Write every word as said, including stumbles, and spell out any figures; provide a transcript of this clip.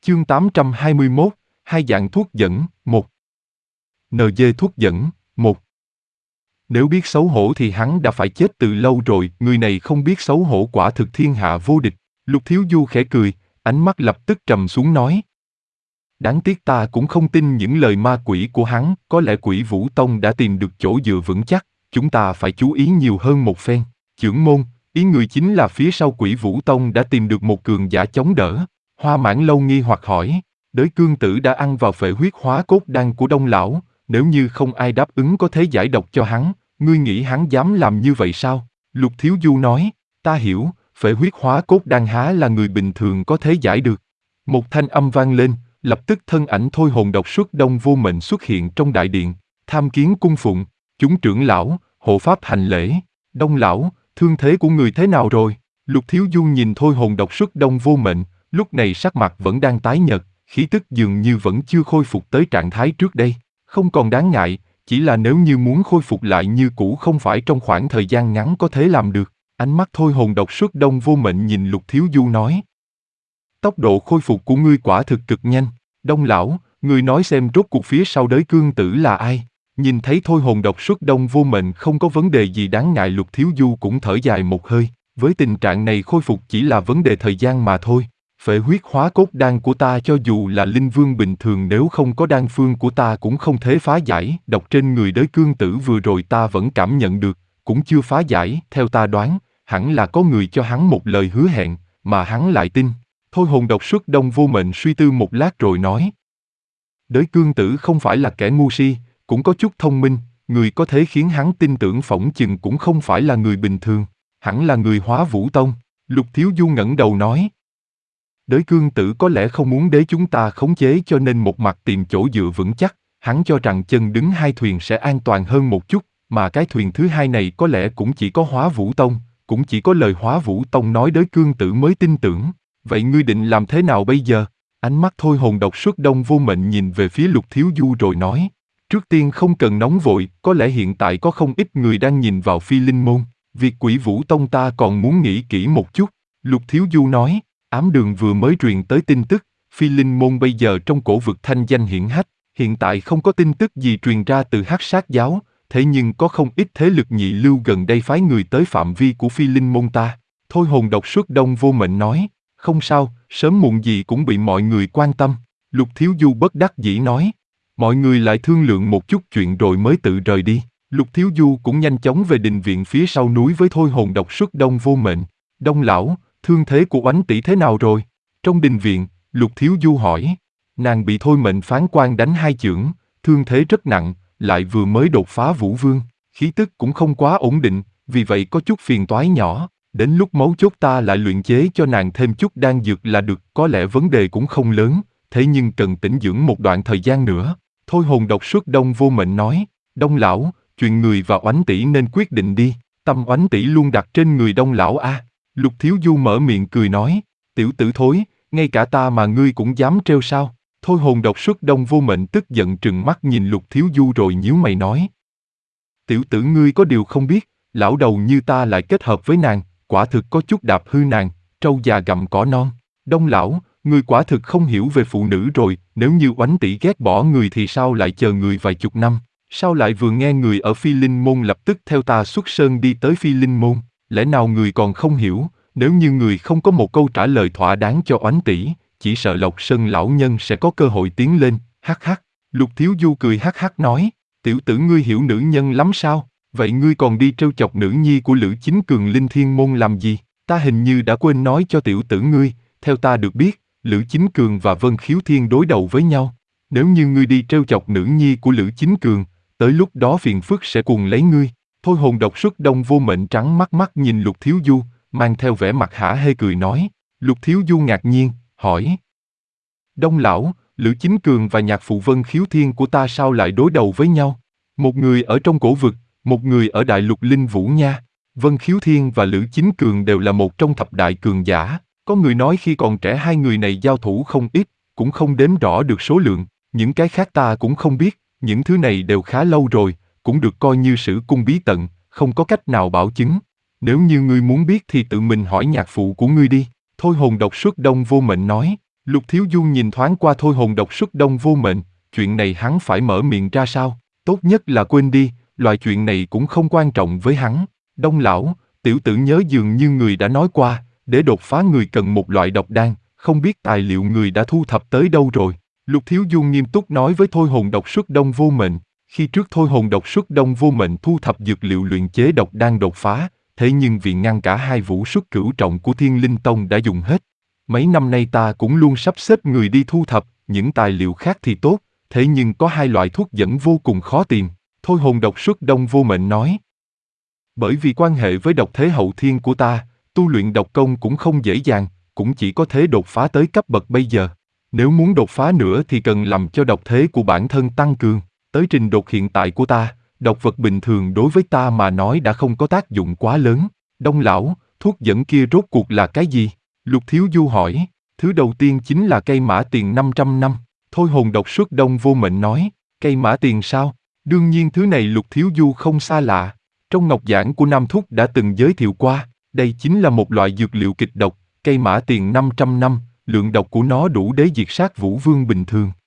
Chương tám trăm hai mươi mốt, hai dạng thuốc dẫn, một. en giê thuốc dẫn, một. Nếu biết xấu hổ thì hắn đã phải chết từ lâu rồi, người này không biết xấu hổ quả thực thiên hạ vô địch. Lục Thiếu Du khẽ cười, ánh mắt lập tức trầm xuống nói. Đáng tiếc ta cũng không tin những lời ma quỷ của hắn, có lẽ Quỷ Vũ Tông đã tìm được chỗ dựa vững chắc, chúng ta phải chú ý nhiều hơn một phen. Chưởng môn, ý người chính là phía sau Quỷ Vũ Tông đã tìm được một cường giả chống đỡ. Hoa Mãn Lâu nghi hoặc hỏi, Đới Cương Tử đã ăn vào phệ huyết hóa cốt đan của Đông lão, nếu như không ai đáp ứng có thể giải độc cho hắn, ngươi nghĩ hắn dám làm như vậy sao? Lục Thiếu Du nói, ta hiểu, phệ huyết hóa cốt đan há là người bình thường có thể giải được. Một thanh âm vang lên, lập tức thân ảnh thôi hồn độc xuất Đông Vô Mệnh xuất hiện trong đại điện, tham kiến cung phụng, chúng trưởng lão, hộ pháp hành lễ. Đông lão, thương thế của người thế nào rồi? Lục Thiếu Du nhìn thôi hồn độc xuất Đông Vô Mệnh, lúc này sắc mặt vẫn đang tái nhợt, khí tức dường như vẫn chưa khôi phục tới trạng thái trước đây. Không còn đáng ngại, chỉ là nếu như muốn khôi phục lại như cũ không phải trong khoảng thời gian ngắn có thể làm được. Ánh mắt thôi hồn độc xuất Đông Vô Mệnh nhìn Lục Thiếu Du nói. Tốc độ khôi phục của ngươi quả thực cực nhanh. Đông lão, ngươi nói xem rốt cuộc phía sau Đới Cương Tử là ai? Nhìn thấy thôi hồn độc xuất Đông Vô Mệnh không có vấn đề gì đáng ngại, Lục Thiếu Du cũng thở dài một hơi. Với tình trạng này khôi phục chỉ là vấn đề thời gian mà thôi. Phệ huyết hóa cốt đan của ta cho dù là linh vương bình thường nếu không có đan phương của ta cũng không thể phá giải. Độc trên người Đới Cương Tử vừa rồi ta vẫn cảm nhận được, cũng chưa phá giải. Theo ta đoán, hẳn là có người cho hắn một lời hứa hẹn, mà hắn lại tin. Thôi hồn độc xuất Đông Vô Mệnh suy tư một lát rồi nói. Đới Cương Tử không phải là kẻ ngu si, cũng có chút thông minh, người có thể khiến hắn tin tưởng phỏng chừng cũng không phải là người bình thường, hẳn là người Hóa Vũ Tông. Lục Thiếu Du ngẩng đầu nói. Đới Cương Tử có lẽ không muốn để chúng ta khống chế cho nên một mặt tìm chỗ dựa vững chắc, hắn cho rằng chân đứng hai thuyền sẽ an toàn hơn một chút, mà cái thuyền thứ hai này có lẽ cũng chỉ có Hóa Vũ Tông, cũng chỉ có lời Hóa Vũ Tông nói Đới Cương Tử mới tin tưởng. Vậy ngươi định làm thế nào bây giờ? Ánh mắt thôi hồn độc xuất Đông Vô Mệnh nhìn về phía Lục Thiếu Du rồi nói. Trước tiên không cần nóng vội, có lẽ hiện tại có không ít người đang nhìn vào Phi Linh Môn. Việc Quỷ Vũ Tông ta còn muốn nghĩ kỹ một chút. Lục Thiếu Du nói, ám đường vừa mới truyền tới tin tức, Phi Linh Môn bây giờ trong cổ vực thanh danh hiển hách, hiện tại không có tin tức gì truyền ra từ Hắc Sát giáo, thế nhưng có không ít thế lực nhị lưu gần đây phái người tới phạm vi của Phi Linh Môn ta. Thôi hồn độc xuất Đông Vô Mệnh nói, không sao, sớm muộn gì cũng bị mọi người quan tâm. Lục Thiếu Du bất đắc dĩ nói, mọi người lại thương lượng một chút chuyện rồi mới tự rời đi. Lục Thiếu Du cũng nhanh chóng về đình viện phía sau núi với thôi hồn độc xuất Đông Vô Mệnh. Đông lão, thương thế của Oánh tỷ thế nào rồi? Trong đình viện, Lục Thiếu Du hỏi. Nàng bị Thôi Mệnh phán quan đánh hai chưởng, thương thế rất nặng, lại vừa mới đột phá Vũ Vương, khí tức cũng không quá ổn định, vì vậy có chút phiền toái nhỏ. Đến lúc mấu chốt ta lại luyện chế cho nàng thêm chút đan dược là được, có lẽ vấn đề cũng không lớn, thế nhưng cần tĩnh dưỡng một đoạn thời gian nữa. Thôi hồn độc xuất Đông Vô Mệnh nói, Đông lão, chuyện người và Oánh tỷ nên quyết định đi, tâm Oánh tỷ luôn đặt trên người Đông lão a. Lục Thiếu Du mở miệng cười nói, tiểu tử thối, ngay cả ta mà ngươi cũng dám trêu sao? Thôi hồn độc xuất Đông Vô Mệnh tức giận trừng mắt nhìn Lục Thiếu Du rồi nhíu mày nói. Tiểu tử ngươi có điều không biết, lão đầu như ta lại kết hợp với nàng, quả thực có chút đạp hư nàng, trâu già gặm cỏ non. Đông lão, ngươi quả thực không hiểu về phụ nữ rồi, nếu như Oánh tỷ ghét bỏ người thì sao lại chờ người vài chục năm, sao lại vừa nghe người ở Phi Linh Môn lập tức theo ta xuất sơn đi tới Phi Linh Môn, lẽ nào người còn không hiểu, nếu như người không có một câu trả lời thỏa đáng cho Oánh tỷ, chỉ sợ Lộc Sơn lão nhân sẽ có cơ hội tiến lên, hắc hắc. Lục Thiếu Du cười hắc hắc nói, tiểu tử ngươi hiểu nữ nhân lắm sao? Vậy ngươi còn đi trêu chọc nữ nhi của Lữ Chính Cường Linh Thiên Môn làm gì? Ta hình như đã quên nói cho tiểu tử ngươi, theo ta được biết, Lữ Chính Cường và Vân Khiếu Thiên đối đầu với nhau. Nếu như ngươi đi trêu chọc nữ nhi của Lữ Chính Cường, tới lúc đó phiền phức sẽ cuồng lấy ngươi. Thôi hồn độc xuất Đông Vô Mệnh trắng mắt mắt nhìn Lục Thiếu Du, mang theo vẻ mặt hả hê cười nói. Lục Thiếu Du ngạc nhiên, hỏi. Đông lão, Lữ Chính Cường và nhạc phụ Vân Khiếu Thiên của ta sao lại đối đầu với nhau? Một người ở trong cổ vực, một người ở đại lục linh vũ nha. Vân Khiếu Thiên và Lữ Chính Cường đều là một trong thập đại cường giả. Có người nói khi còn trẻ hai người này giao thủ không ít, cũng không đếm rõ được số lượng. Những cái khác ta cũng không biết, những thứ này đều khá lâu rồi, cũng được coi như sử cung bí tận, không có cách nào bảo chứng. Nếu như ngươi muốn biết thì tự mình hỏi nhạc phụ của ngươi đi. Thôi hồn độc xuất Đông Vô Mệnh nói. Lục Thiếu Du nhìn thoáng qua thôi hồn độc xuất đông vô mệnh, chuyện này hắn phải mở miệng ra sao? Tốt nhất là quên đi, loại chuyện này cũng không quan trọng với hắn. Đông lão, tiểu tử nhớ dường như người đã nói qua, để đột phá người cần một loại độc đan, không biết tài liệu người đã thu thập tới đâu rồi. Lục Thiếu Du nghiêm túc nói với thôi hồn độc xuất đông vô mệnh, khi trước thôi hồn độc xuất đông vô mệnh thu thập dược liệu luyện chế độc đan đột phá, thế nhưng vì ngăn cả hai vũ xuất cửu trọng của Thiên Linh Tông đã dùng hết. Mấy năm nay ta cũng luôn sắp xếp người đi thu thập, những tài liệu khác thì tốt, thế nhưng có hai loại thuốc dẫn vô cùng khó tìm, thôi hồn độc xuất đông vô mệnh nói. Bởi vì quan hệ với độc thế hậu thiên của ta, tu luyện độc công cũng không dễ dàng, cũng chỉ có thế đột phá tới cấp bậc bây giờ. Nếu muốn đột phá nữa thì cần làm cho độc thế của bản thân tăng cường, tới trình độ hiện tại của ta, độc vật bình thường đối với ta mà nói đã không có tác dụng quá lớn. Đông lão, thuốc dẫn kia rốt cuộc là cái gì? Lục Thiếu Du hỏi. Thứ đầu tiên chính là cây mã tiền năm trăm năm. Thôi hồn độc xuất đông vô mệnh nói. Cây mã tiền sao? Đương nhiên thứ này Lục Thiếu Du không xa lạ. Trong ngọc giảng của Nam Thúc đã từng giới thiệu qua, đây chính là một loại dược liệu kịch độc, cây mã tiền năm trăm năm, lượng độc của nó đủ để diệt sát vũ vương bình thường.